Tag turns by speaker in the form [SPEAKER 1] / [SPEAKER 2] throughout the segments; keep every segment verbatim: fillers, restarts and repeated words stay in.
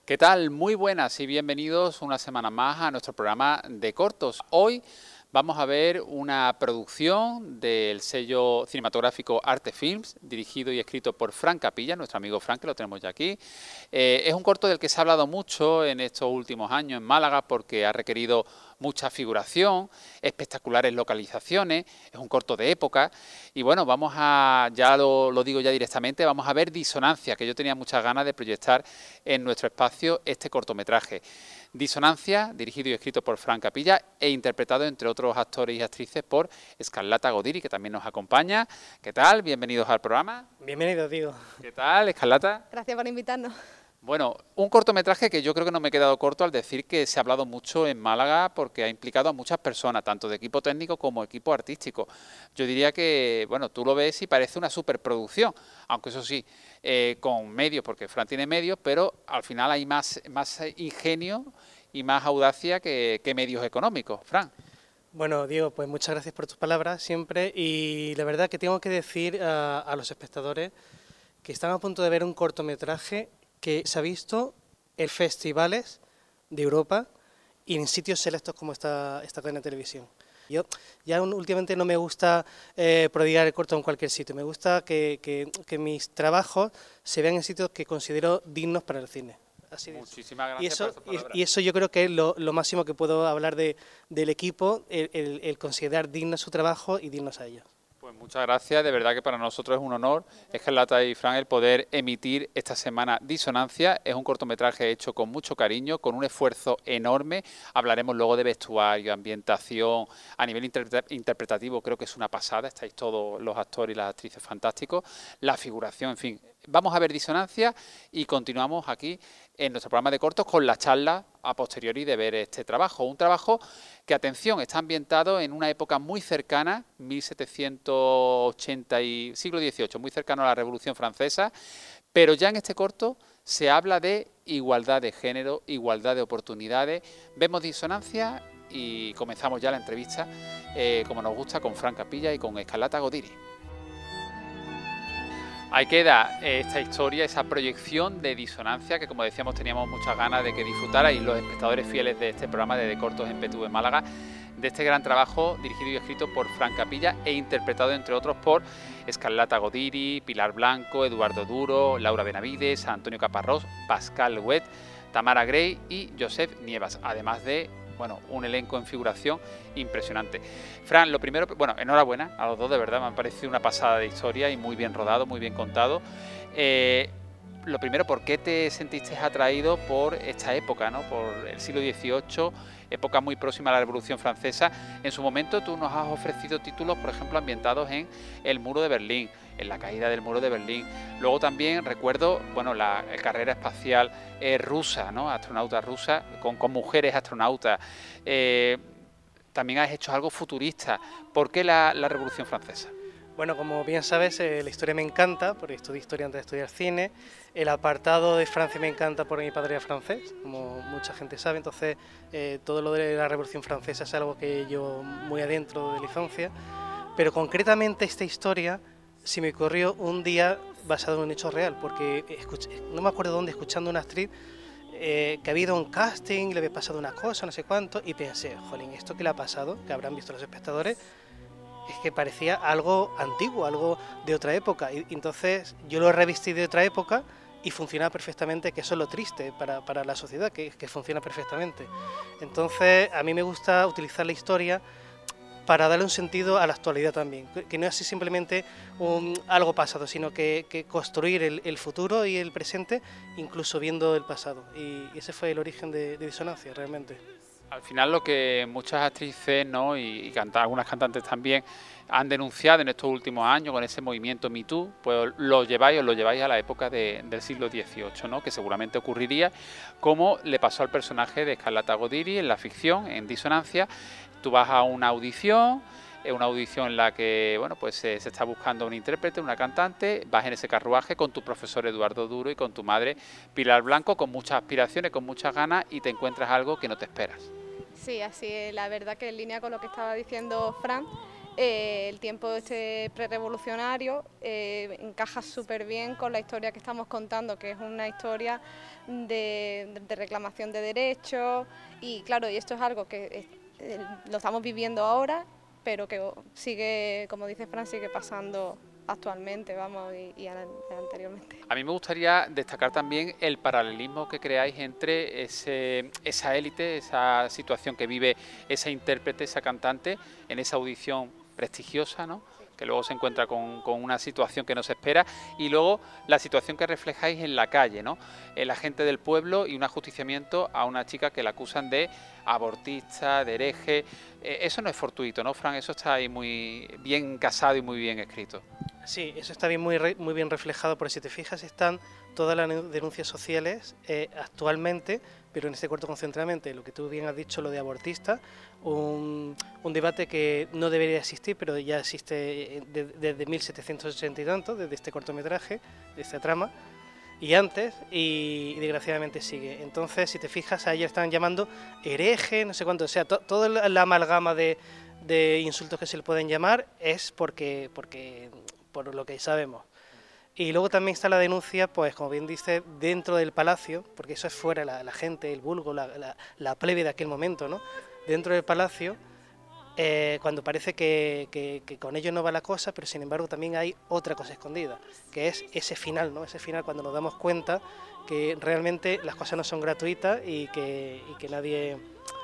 [SPEAKER 1] ¿Qué tal? Muy buenas y bienvenidos una semana más a nuestro programa de cortos. Hoy vamos a ver una producción del sello cinematográfico Arte Films, dirigido y escrito por Fran Capilla, nuestro amigo Fran, que lo tenemos ya aquí. Eh, es un corto del que se ha hablado mucho en estos últimos años en Málaga porque ha requerido mucha figuración, espectaculares localizaciones, es un corto de época y bueno, vamos a, ya lo, lo digo ya directamente, vamos a ver Disonancia, que yo tenía muchas ganas de proyectar en nuestro espacio este cortometraje. Disonancia, dirigido y escrito por Fran Capilla e interpretado, entre otros actores y actrices, por Escarlata Godiri, que también nos acompaña. ¿Qué tal? Bienvenidos al programa.
[SPEAKER 2] Bienvenidos, Diego.
[SPEAKER 1] ¿Qué tal, Escarlata?
[SPEAKER 3] Gracias por invitarnos.
[SPEAKER 1] Bueno, un cortometraje que yo creo que no me he quedado corto al decir que se ha hablado mucho en Málaga porque ha implicado a muchas personas, tanto de equipo técnico como equipo artístico. Yo diría que, bueno, tú lo ves y parece una superproducción, aunque eso sí, eh, con medios, porque Fran tiene medios, pero al final hay más, más ingenio y más audacia que, que medios económicos. Fran.
[SPEAKER 2] Bueno, Diego, pues muchas gracias por tus palabras siempre, y la verdad que tengo que decir a, a los espectadores que están a punto de ver un cortometraje que se ha visto en festivales de Europa y en sitios selectos como esta, esta cadena de televisión. Yo ya últimamente no me gusta eh, prodigar el corto en cualquier sitio, me gusta que, que, que mis trabajos se vean en sitios que considero dignos para el cine. Así
[SPEAKER 1] Muchísimas gracias
[SPEAKER 2] y eso,
[SPEAKER 1] por esas
[SPEAKER 2] y, y eso yo creo que es lo, lo máximo que puedo hablar de, del equipo, el, el, el considerar digno su trabajo y dignos a ellos.
[SPEAKER 1] Pues muchas gracias, de verdad que para nosotros es un honor, Escarlata y Fran, el poder emitir esta semana Disonancia. Es un cortometraje hecho con mucho cariño, con un esfuerzo enorme. Hablaremos luego de vestuario, ambientación, a nivel interpretativo creo que es una pasada, estáis todos los actores y las actrices fantásticos, la figuración, en fin. Vamos a ver Disonancia y continuamos aquí en nuestro programa de cortos con la charla a posteriori de ver este trabajo. Un trabajo que, atención, está ambientado en una época muy cercana, mil setecientos ochenta y siglo dieciocho, muy cercano a la Revolución Francesa, pero ya en este corto se habla de igualdad de género, igualdad de oportunidades. Vemos Disonancia y comenzamos ya la entrevista, eh, como nos gusta, con Fran Capilla y con Escarlata Godiri. Ahí queda esta historia, esa proyección de Disonancia, que como decíamos teníamos muchas ganas de que disfrutarais los espectadores fieles de este programa de, de cortos en P T V Málaga, de este gran trabajo dirigido y escrito por Fran Capilla e interpretado entre otros por Escarlata Godiri, Pilar Blanco, Eduardo Duro, Laura Benavides, Antonio Caparrós, Pascal Huet, Tamara Gray y Josep Nievas, además de, bueno, un elenco en figuración impresionante. Fran, lo primero, bueno, enhorabuena a los dos, de verdad, me ha parecido una pasada de historia y muy bien rodado, muy bien contado. Eh, lo primero, ¿por qué te sentiste atraído por esta época, ¿no? Por el siglo dieciocho, época muy próxima a la Revolución Francesa? En su momento tú nos has ofrecido títulos, por ejemplo, ambientados en el Muro de Berlín, en la caída del Muro de Berlín. Luego también recuerdo, bueno, la, la carrera espacial eh, rusa, ¿no? Astronauta rusa, con, con mujeres astronautas. Eh, también has hecho algo futurista. ¿Por qué la, la Revolución Francesa?
[SPEAKER 2] Bueno, como bien sabes, eh, la historia me encanta, porque estudié historia antes de estudiar cine. El apartado de Francia me encanta porque mi padre era francés, como mucha gente sabe. Entonces, eh, todo lo de la Revolución Francesa es algo que yo muy adentro de la infancia. Pero concretamente esta historia se me ocurrió un día basado en un hecho real, porque escuché, no me acuerdo dónde, escuchando a una actriz eh, que había ido a un casting, le había pasado una cosa, no sé cuánto, y pensé, jolín, esto que le ha pasado, que habrán visto los espectadores, es que parecía algo antiguo, algo de otra época. Y entonces yo lo revestí de otra época y funciona perfectamente, que eso es lo triste para, para la sociedad, que, que funciona perfectamente. Entonces a mí me gusta utilizar la historia para darle un sentido a la actualidad también, que no es simplemente un, algo pasado, sino que, que construir el, el futuro y el presente, incluso viendo el pasado. Y ese fue el origen de, de Disonancia, realmente.
[SPEAKER 1] Al final lo que muchas actrices, ¿no? y, y canta, algunas cantantes también han denunciado en estos últimos años con ese movimiento Me Too, pues lo lleváis, os lo lleváis a la época de, del siglo dieciocho, ¿no? Que seguramente ocurriría como le pasó al personaje de Escarlata Godiri en la ficción, en Disonancia. Tú vas a una audición, es una audición en la que, bueno, pues se, se está buscando un intérprete, una cantante, vas en ese carruaje con tu profesor Eduardo Duro y con tu madre Pilar Blanco, con muchas aspiraciones, con muchas ganas, y te encuentras algo que no te esperas.
[SPEAKER 3] Sí, así es, la verdad que en línea con lo que estaba diciendo Fran, eh, el tiempo este prerevolucionario eh, encaja súper bien con la historia que estamos contando, que es una historia de, de reclamación de derechos, y claro, y esto es algo que eh, lo estamos viviendo ahora, pero que sigue, como dice Fran, sigue pasando actualmente, vamos, y, y anteriormente.
[SPEAKER 1] A mí me gustaría destacar también el paralelismo que creáis entre ese, esa élite, esa situación que vive esa intérprete, esa cantante, en esa audición prestigiosa, ¿no?, que luego se encuentra con, con una situación que no se espera, y luego la situación que reflejáis en la calle, ¿no?, la gente del pueblo y un ajusticiamiento a una chica que la acusan de abortista, de hereje. Eh, eso no es fortuito, ¿no, Fran? Eso está ahí muy bien casado y muy bien escrito.
[SPEAKER 2] Sí, eso está bien, muy, muy bien reflejado, porque si te fijas están todas las denuncias sociales eh, actualmente, pero en este corto concentradamente, lo que tú bien has dicho, lo de abortista, un, un debate que no debería existir, pero ya existe desde de, de mil setecientos ochenta y tanto, desde este cortometraje, de esta trama, y antes, y, y desgraciadamente sigue. Entonces, si te fijas, a ella están llamando hereje, no sé cuánto, o sea, to, toda la amalgama de, de insultos que se le pueden llamar es porque, porque por lo que sabemos. Y luego también está la denuncia, pues como bien dice, dentro del palacio, porque eso es fuera, la, la gente, el vulgo, la, la, la plebe de aquel momento, ¿no? Dentro del palacio, eh, cuando parece que, que, que con ello no va la cosa, pero sin embargo también hay otra cosa escondida, que es ese final, ¿no? Ese final cuando nos damos cuenta que realmente las cosas no son gratuitas y que, y que nadie...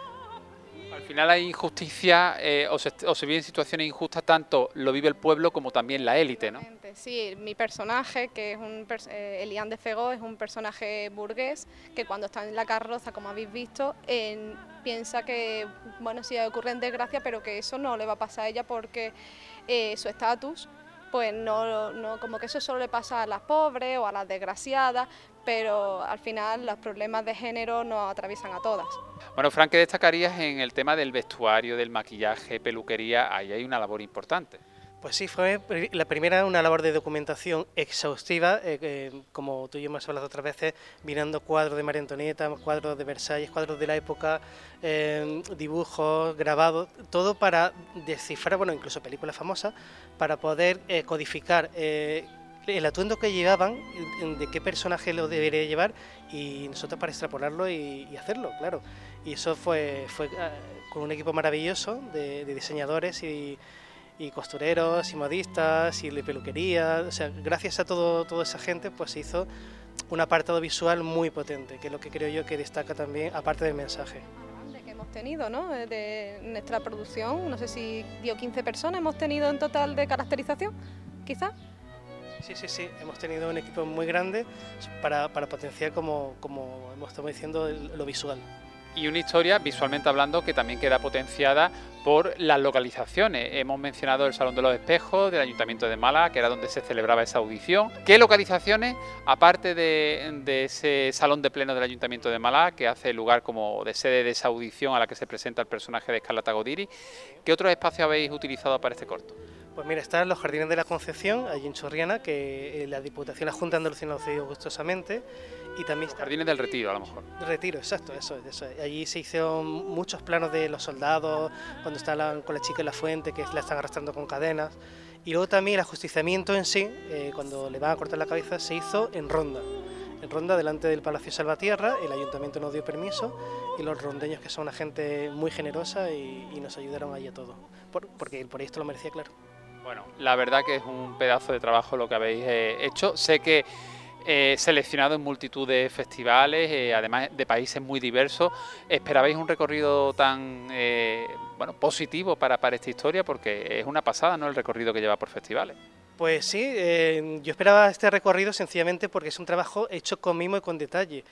[SPEAKER 1] Al final hay injusticia, eh, o, se, o se viven situaciones injustas, tanto lo vive el pueblo como también la élite, ¿no?
[SPEAKER 3] Sí, mi personaje, que es un eh, Elian de Fegó, es un personaje burgués que cuando está en la carroza, como habéis visto, eh, piensa que, bueno, sí ocurren desgracias, pero que eso no le va a pasar a ella porque eh, su estatus, pues no, no, como que eso solo le pasa a las pobres o a las desgraciadas, pero al final los problemas de género nos atraviesan a todas.
[SPEAKER 1] Bueno, Fran, ¿qué destacarías en el tema del vestuario, del maquillaje, peluquería? Ahí hay una labor importante.
[SPEAKER 2] Pues sí, fue la primera una labor de documentación exhaustiva, eh, eh, como tú y yo hemos hablado otras veces, mirando cuadros de María Antonieta, cuadros de Versalles, cuadros de la época, eh, dibujos, grabados, todo para descifrar, bueno, incluso películas famosas, para poder eh, codificar eh, el atuendo que llevaban, de qué personaje lo debería llevar, y nosotros para extrapolarlo y, y hacerlo, claro. Y eso fue, fue uh, con un equipo maravilloso de, de diseñadores y y costureros y modistas y de peluquería, o sea, gracias a todo, toda esa gente pues se hizo un apartado visual muy potente, que es lo que creo yo que destaca también, aparte del mensaje.
[SPEAKER 3] De que hemos tenido, ¿no?, de nuestra producción, no sé si dio quince personas hemos tenido en total de caracterización, quizás.
[SPEAKER 2] Sí, sí, sí, hemos tenido un equipo muy grande para, para potenciar, como, como estamos diciendo, el, lo visual.
[SPEAKER 1] Y una historia, visualmente hablando, que también queda potenciada por las localizaciones. Hemos mencionado el Salón de los Espejos del Ayuntamiento de Málaga, que era donde se celebraba esa audición. ¿Qué localizaciones, aparte de, de ese Salón de Pleno del Ayuntamiento de Málaga, que hace lugar como de sede de esa audición a la que se presenta el personaje de Escarlata Godiri, qué otros espacios habéis utilizado para este corto?
[SPEAKER 2] Pues mira, están los Jardines de la Concepción, allí en Chorriana, que la Diputación, la Junta de Andalucía lo ha cedido gustosamente. Y también
[SPEAKER 1] los Jardines del Retiro, a lo mejor.
[SPEAKER 2] Retiro, exacto, eso es. Eso es. Allí se hicieron muchos planos de los soldados, cuando están con la chica en la fuente, que la están arrastrando con cadenas. Y luego también el ajusticiamiento en sí, eh, cuando le van a cortar la cabeza, se hizo en Ronda. En Ronda, delante del Palacio Salvatierra, el ayuntamiento nos dio permiso y los rondeños, que son una gente muy generosa, y, y nos ayudaron allí a todos, por, porque el proyecto lo merecía, claro.
[SPEAKER 1] Bueno, la verdad que es un pedazo de trabajo lo que habéis eh, hecho. Sé que eh, seleccionado en multitud de festivales, eh, además de países muy diversos. ¿Esperabais un recorrido tan eh, bueno, positivo para, para esta historia? Porque es una pasada, ¿no?, el recorrido que lleva por festivales.
[SPEAKER 2] Pues sí, eh, yo esperaba este recorrido sencillamente porque es un trabajo hecho con mimo y con detalle.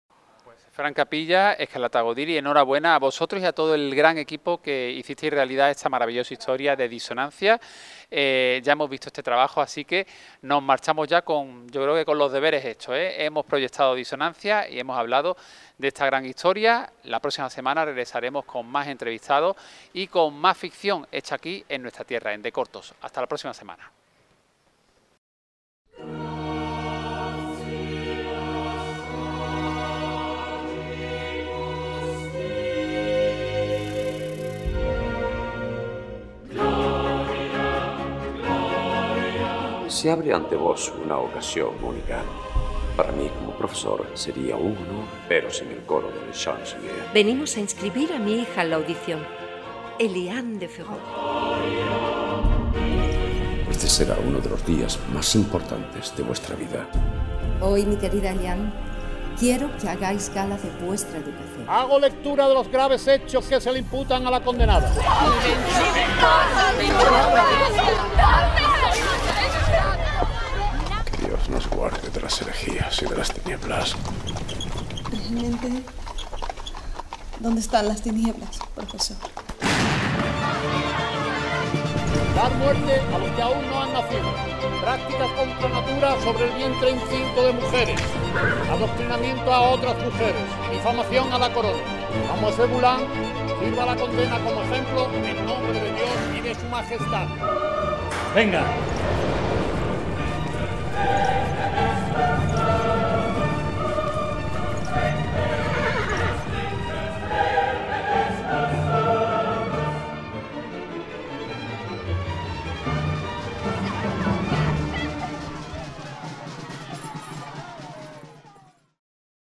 [SPEAKER 1] Fran Capilla, Escarlata Godiri, enhorabuena a vosotros y a todo el gran equipo que hicisteis realidad esta maravillosa historia de Disonancia. Eh, ya hemos visto este trabajo, así que nos marchamos ya con, yo creo que con los deberes hechos, ¿eh? Hemos proyectado Disonancia y hemos hablado de esta gran historia. La próxima semana regresaremos con más entrevistados y con más ficción hecha aquí en nuestra tierra, en De Cortos. Hasta la próxima semana. Gloria
[SPEAKER 4] Se abre ante vos una ocasión única. Para mí, como profesor, sería un honor, pero sin el coro del Chancelier.
[SPEAKER 5] Venimos a inscribir a mi hija en la audición, Eliane de Ferrol.
[SPEAKER 4] Este será uno de los días más importantes de vuestra vida.
[SPEAKER 6] Hoy, mi querida Eliane, quiero que hagáis gala de vuestra educación.
[SPEAKER 7] Hago lectura de los graves hechos que se le imputan a la condenada.
[SPEAKER 4] Que Dios nos guarde de las herejías y de las tinieblas.
[SPEAKER 8] Realmente, ¿dónde están las tinieblas, profesor?
[SPEAKER 7] Dar muerte a los que aún no han nacido. Prácticas contra natura sobre el vientre incinto de mujeres. Adoctrinamiento a otras mujeres. Difamación a la corona. Mademoiselle Boulin sirva la condena como ejemplo en nombre de Dios y de su majestad.
[SPEAKER 9] Venga.